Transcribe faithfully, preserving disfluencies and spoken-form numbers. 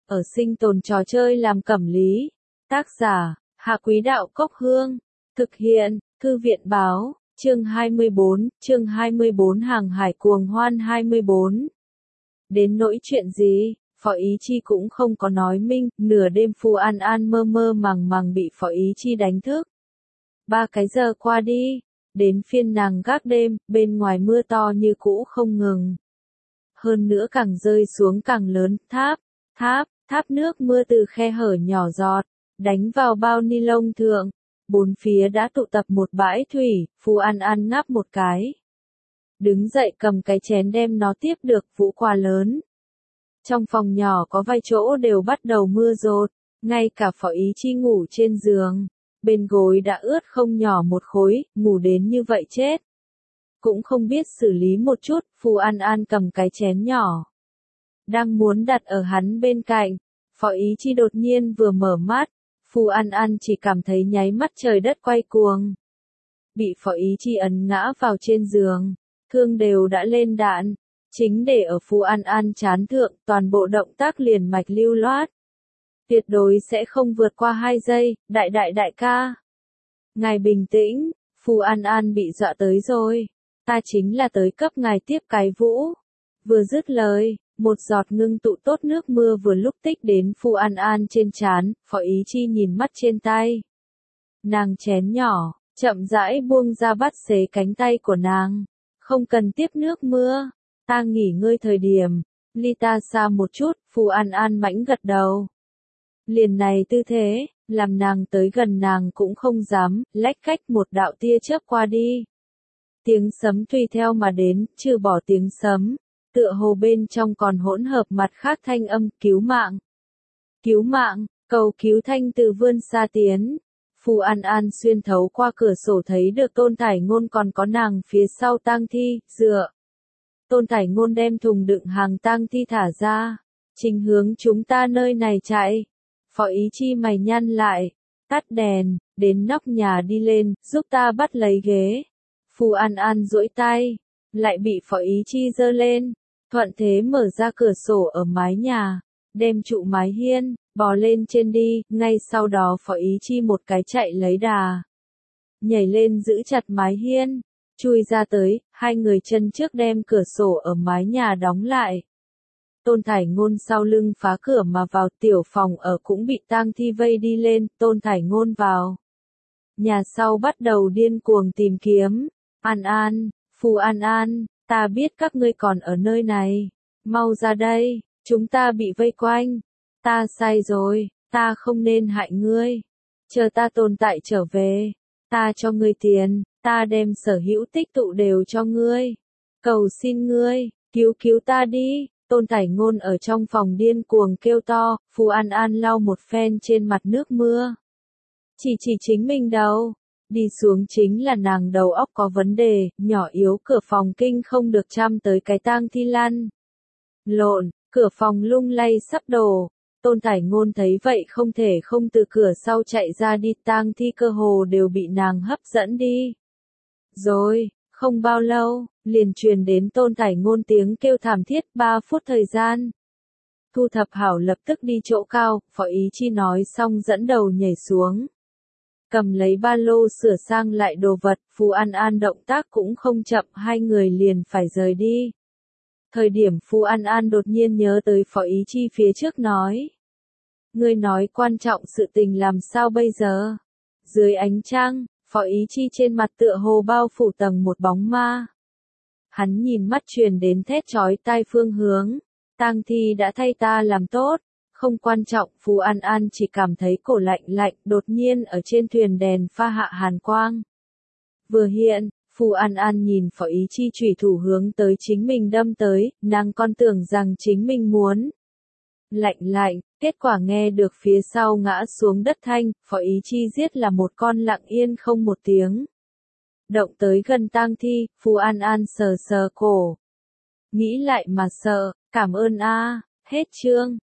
ở sinh tồn trò chơi làm cẩm lý. Tác giả, Hạ Quý Đạo Cốc Hương. Thực hiện, Thư viện Báo, chương hai mươi bốn, chương hai mươi bốn Hàng hải cuồng hoan hai mươi bốn. Đến nỗi chuyện gì, Phó Ý Chi cũng không có nói minh, nửa đêm Phu An An mơ mơ màng màng bị Phó Ý Chi đánh thức. Ba cái giờ qua đi, đến phiên nàng gác đêm, bên ngoài mưa to như cũ không ngừng. Hơn nữa càng rơi xuống càng lớn, tháp, tháp, tháp nước mưa từ khe hở nhỏ giọt, đánh vào bao ni lông thượng. Bốn phía đã tụ tập một bãi thủy, Phu An An ngáp một cái. Đứng dậy cầm cái chén đem nó tiếp được vũ quả lớn. Trong phòng nhỏ có vài chỗ đều bắt đầu mưa rột, ngay cả Phó Ý Chi ngủ trên giường. Bên gối đã ướt không nhỏ một khối, ngủ đến như vậy chết. Cũng không biết xử lý một chút, Phu An An cầm cái chén nhỏ. Đang muốn đặt ở hắn bên cạnh, Phó Ý Chi đột nhiên vừa mở mắt, Phu An An chỉ cảm thấy nháy mắt trời đất quay cuồng. Bị Phó Ý Chi ấn ngã vào trên giường, thương đều đã lên đạn, chính để ở Phu An An chán thượng, toàn bộ động tác liền mạch lưu loát. Tuyệt đối sẽ không vượt qua hai giây, đại đại đại ca. Ngài bình tĩnh, Phu An An bị dọa tới rồi. Ta chính là tới cấp ngài tiếp cái vũ. Vừa dứt lời, một giọt ngưng tụ tốt nước mưa vừa lúc tích đến Phu An An trên trán, Phó Ý Chi nhìn mắt trên tay. Nàng chén nhỏ, chậm rãi buông ra bắt xế cánh tay của nàng. Không cần tiếp nước mưa, ta nghỉ ngơi thời điểm, ly ta xa một chút, Phu An An mãnh gật đầu. Liền này tư thế, làm nàng tới gần nàng cũng không dám, lách cách một đạo tia chớp qua đi. Tiếng sấm tùy theo mà đến, trừ bỏ tiếng sấm, tựa hồ bên trong còn hỗn hợp mặt khác thanh âm, cứu mạng. Cứu mạng, cầu cứu thanh từ vươn xa tiến. Phu An An xuyên thấu qua cửa sổ thấy được Tôn Thải Ngôn còn có nàng phía sau tang thi, dựa. Tôn Thải Ngôn đem thùng đựng hàng tang thi thả ra, chính hướng chúng ta nơi này chạy. Phó Ý Chi mày nhăn lại, tắt đèn, đến nóc nhà đi lên, giúp ta bắt lấy ghế. Phu An An duỗi tay, lại bị Phó Ý Chi giơ lên, thuận thế mở ra cửa sổ ở mái nhà, đem trụ mái hiên, bò lên trên đi, ngay sau đó Phó Ý Chi một cái chạy lấy đà. Nhảy lên giữ chặt mái hiên, chui ra tới, hai người chân trước đem cửa sổ ở mái nhà đóng lại. Tôn Thải Ngôn sau lưng phá cửa mà vào, tiểu phòng ở cũng bị tang thi vây đi lên, Tôn Thải Ngôn vào. Nhà sau bắt đầu điên cuồng tìm kiếm. An An, Phu An An, ta biết các ngươi còn ở nơi này. Mau ra đây, chúng ta bị vây quanh. Ta sai rồi, ta không nên hại ngươi. Chờ ta tồn tại trở về, ta cho ngươi tiền, ta đem sở hữu tích tụ đều cho ngươi. Cầu xin ngươi, cứu cứu ta đi. Tôn Thải Ngôn ở trong phòng điên cuồng kêu to, Phu An An lau một phen trên mặt nước mưa. Chỉ chỉ chính mình đâu, đi xuống chính là nàng đầu óc có vấn đề, nhỏ yếu cửa phòng kinh không được chăm tới cái tang thi lăn. Lộn, cửa phòng lung lay sắp đổ. Tôn Thải Ngôn thấy vậy không thể không từ cửa sau chạy ra đi, tang thi cơ hồ đều bị nàng hấp dẫn đi. Rồi, không bao lâu, liền truyền đến Tôn Thải Ngôn tiếng kêu thảm thiết, ba phút thời gian. Thu thập hảo lập tức đi chỗ cao, Phó Ý Chi nói xong dẫn đầu nhảy xuống. Cầm lấy ba lô sửa sang lại đồ vật, Phu An An động tác cũng không chậm, hai người liền phải rời đi. Thời điểm Phu An An đột nhiên nhớ tới Phó Ý Chi phía trước nói. Ngươi nói quan trọng sự tình làm sao bây giờ? Dưới ánh trăng, Phó Ý Chi trên mặt tựa hồ bao phủ tầng một bóng ma. Hắn nhìn mắt truyền đến thét chói tai phương hướng. Tang thi đã thay ta làm tốt. Không quan trọng, Phu An An chỉ cảm thấy cổ lạnh lạnh, đột nhiên ở trên thuyền đèn pha hạ hàn quang. Vừa hiện, Phu An An nhìn Phó Ý Chi chủy thủ hướng tới chính mình đâm tới, nàng con tưởng rằng chính mình muốn. Lạnh lạnh, kết quả nghe được phía sau ngã xuống đất thanh, Phó Ý Chi giết là một con lặng yên không một tiếng. Động tới gần tang thi, Phu An An sờ sờ cổ. Nghĩ lại mà sợ, cảm ơn a, hết chương.